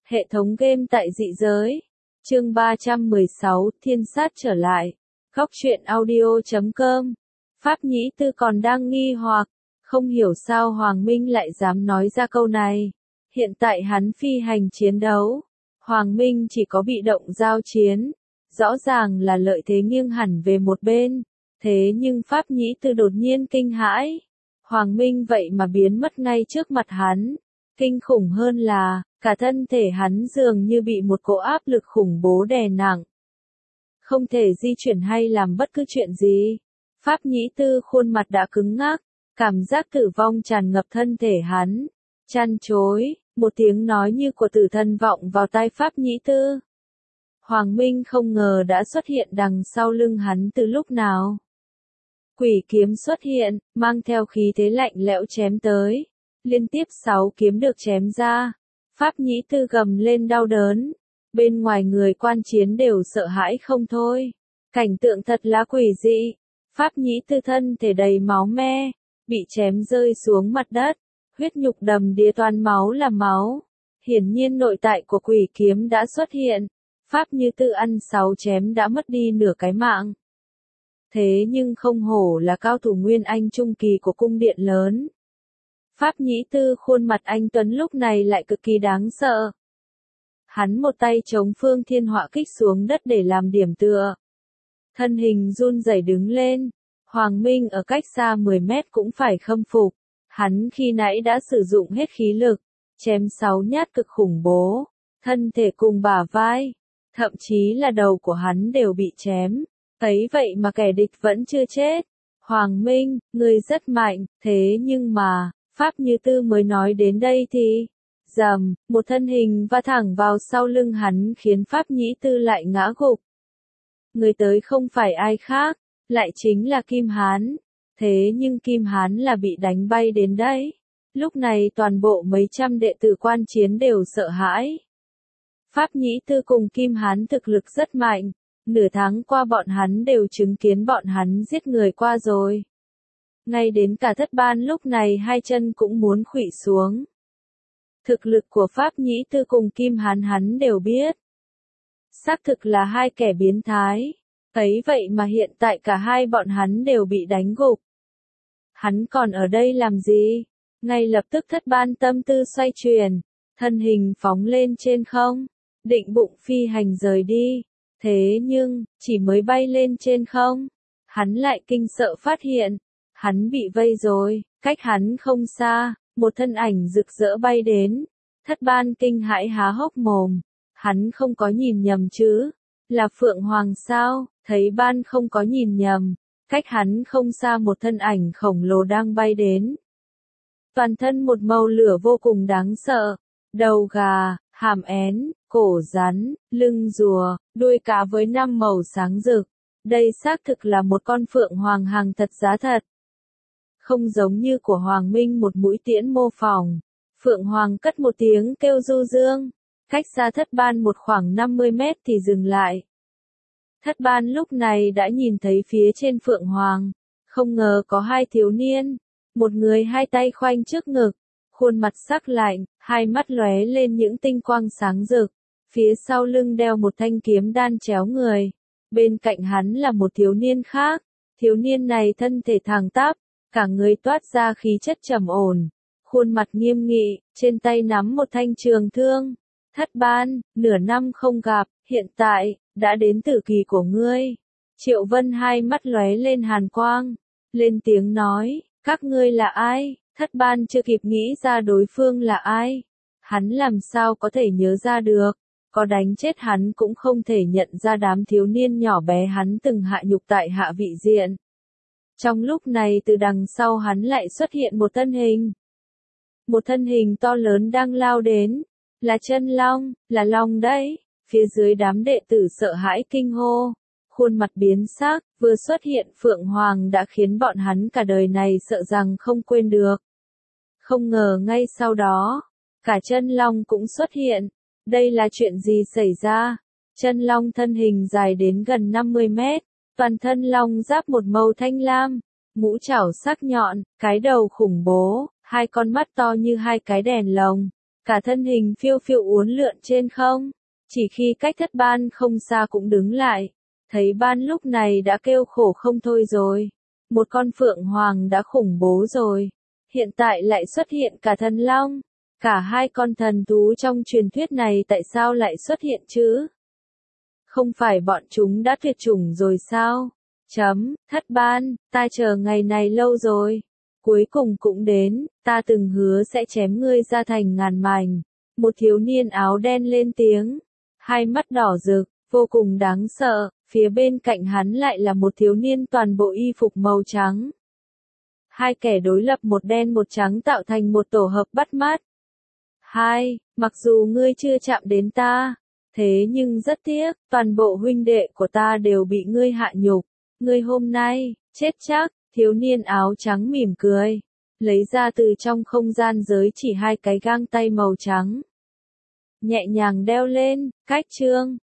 Hệ thống game tại dị giới. Chương 316, Thiên sát trở lại. Góc truyện audio.com. Pháp Nhĩ Tư còn đang nghi hoặc, không hiểu sao Hoàng Minh lại dám nói ra câu này. Hiện tại hắn phi hành chiến đấu, Hoàng Minh chỉ có bị động giao chiến, rõ ràng là lợi thế nghiêng hẳn về một bên. Thế nhưng Pháp Nhĩ Tư đột nhiên kinh hãi, Hoàng Minh vậy mà biến mất ngay trước mặt hắn. Kinh khủng hơn là, cả thân thể hắn dường như bị một cỗ áp lực khủng bố đè nặng. Không thể di chuyển hay làm bất cứ chuyện gì. Pháp Nhĩ Tư khuôn mặt đã cứng ngắc, cảm giác tử vong tràn ngập thân thể hắn. Chăn chối, một tiếng nói như của tử thần vọng vào tai Pháp Nhĩ Tư. Hoàng Minh không ngờ đã xuất hiện đằng sau lưng hắn từ lúc nào. Quỷ kiếm xuất hiện, mang theo khí thế lạnh lẽo chém tới. Liên tiếp 6 kiếm được chém ra. Pháp Nhĩ Tư gầm lên đau đớn. Bên ngoài người quan chiến đều sợ hãi không thôi. Cảnh tượng thật là quỷ dị. Pháp Nhĩ Tư thân thể đầy máu me, bị chém rơi xuống mặt đất. Huyết nhục đầm đìa toàn máu là máu. Hiển nhiên nội tại của quỷ kiếm đã xuất hiện. Pháp Nhĩ Tư ăn 6 chém đã mất đi nửa cái mạng. Thế nhưng không hổ là cao thủ Nguyên Anh trung kỳ của cung điện lớn. Pháp Nhĩ Tư khuôn mặt anh tuấn lúc này lại cực kỳ đáng sợ. Hắn một tay chống Phương Thiên Họa kích xuống đất để làm điểm tựa. Thân hình run rẩy đứng lên. Hoàng Minh ở cách xa 10 mét cũng phải khâm phục. Hắn khi nãy đã sử dụng hết khí lực, chém 6 nhát cực khủng bố. Thân thể cùng bả vai, thậm chí là đầu của hắn đều bị chém. Thấy vậy mà kẻ địch vẫn chưa chết. Hoàng Minh, ngươi rất mạnh, thế nhưng mà, Pháp Nhĩ Tư mới nói đến đây thì, rầm, một thân hình va thẳng vào sau lưng hắn khiến Pháp Nhĩ Tư lại ngã gục. Người tới không phải ai khác, lại chính là Kim Hán. Thế nhưng Kim Hán là bị đánh bay đến đấy. Lúc này toàn bộ mấy trăm đệ tử quan chiến đều sợ hãi. Pháp Nhĩ Tư cùng Kim Hán thực lực rất mạnh. Nửa tháng qua bọn hắn đều chứng kiến bọn hắn giết người qua rồi. Ngay đến cả Thất Ban lúc này hai chân cũng muốn khuỵu xuống. Thực lực của Pháp Nhĩ Tư cùng Kim Hán hắn đều biết. Xác thực là hai kẻ biến thái. Ấy vậy mà hiện tại cả hai bọn hắn đều bị đánh gục. Hắn còn ở đây làm gì? Ngay lập tức Thất Ban tâm tư xoay chuyển. Thân hình phóng lên trên không. Định bụng phi hành rời đi. Thế nhưng, chỉ mới bay lên trên không, hắn lại kinh sợ phát hiện, hắn bị vây rồi, cách hắn không xa, một thân ảnh rực rỡ bay đến. Thất Ban kinh hãi há hốc mồm, hắn không có nhìn nhầm chứ, là Phượng Hoàng sao? Thấy Ban không có nhìn nhầm, cách hắn không xa một thân ảnh khổng lồ đang bay đến. Toàn thân một màu lửa vô cùng đáng sợ, đầu gà, hàm én, cổ rắn, lưng rùa, đuôi cá với 5 màu sáng rực. Đây xác thực là một con Phượng Hoàng hàng thật giá thật. Không giống như của Hoàng Minh một mũi tiễn mô phỏng. Phượng Hoàng cất một tiếng kêu du dương. Cách xa Thất Ban một khoảng 50 mét thì dừng lại. Thất Ban lúc này đã nhìn thấy phía trên Phượng Hoàng. Không ngờ có hai thiếu niên. Một người hai tay khoanh trước ngực. Khuôn mặt sắc lạnh, hai mắt lóe lên những tinh quang sáng rực. Phía sau lưng đeo một thanh kiếm đan chéo người. Bên cạnh hắn là một thiếu niên khác. Thiếu niên này thân thể thẳng tắp, cả người toát ra khí chất trầm ổn. Khuôn mặt nghiêm nghị, trên tay nắm một thanh trường thương. Thất Ban, nửa năm không gặp, hiện tại, đã đến tử kỳ của ngươi. Triệu Vân hai mắt lóe lên hàn quang. Lên tiếng nói, các ngươi là ai? Thất Ban chưa kịp nghĩ ra đối phương là ai. Hắn làm sao có thể nhớ ra được. Có đánh chết hắn cũng không thể nhận ra đám thiếu niên nhỏ bé hắn từng hạ nhục tại Hạ Vị Diện. Trong lúc này từ đằng sau hắn lại xuất hiện một thân hình. Một thân hình to lớn đang lao đến. Là Chân Long, là Long đấy. Phía dưới đám đệ tử sợ hãi kinh hô. Khuôn mặt biến sắc, vừa xuất hiện Phượng Hoàng đã khiến bọn hắn cả đời này sợ rằng không quên được. Không ngờ ngay sau đó, cả Chân Long cũng xuất hiện. Đây là chuyện gì xảy ra? Chân Long thân hình dài đến gần 50 mét, toàn thân long giáp một màu thanh lam, mũ chảo sắc nhọn, cái đầu khủng bố, hai con mắt to như hai cái đèn lồng, cả thân hình phiêu phiêu uốn lượn trên không. Chỉ khi cách Thất Ban không xa cũng đứng lại, thấy Ban lúc này đã kêu khổ không thôi rồi. Một con phượng hoàng đã khủng bố rồi, hiện tại lại xuất hiện cả thần long. Cả hai con thần thú trong truyền thuyết này tại sao lại xuất hiện chứ? Không phải bọn chúng đã tuyệt chủng rồi sao? Thất Ban, ta chờ ngày này lâu rồi. Cuối cùng cũng đến, ta từng hứa sẽ chém ngươi ra thành ngàn mảnh. Một thiếu niên áo đen lên tiếng, hai mắt đỏ rực, vô cùng đáng sợ, phía bên cạnh hắn lại là một thiếu niên toàn bộ y phục màu trắng. Hai kẻ đối lập một đen một trắng tạo thành một tổ hợp bắt mắt. Mặc dù ngươi chưa chạm đến ta, thế nhưng rất tiếc, toàn bộ huynh đệ của ta đều bị ngươi hạ nhục. Ngươi hôm nay, chết chắc, thiếu niên áo trắng mỉm cười. Lấy ra từ trong không gian giới chỉ hai cái găng tay màu trắng. Nhẹ nhàng đeo lên, cách chương.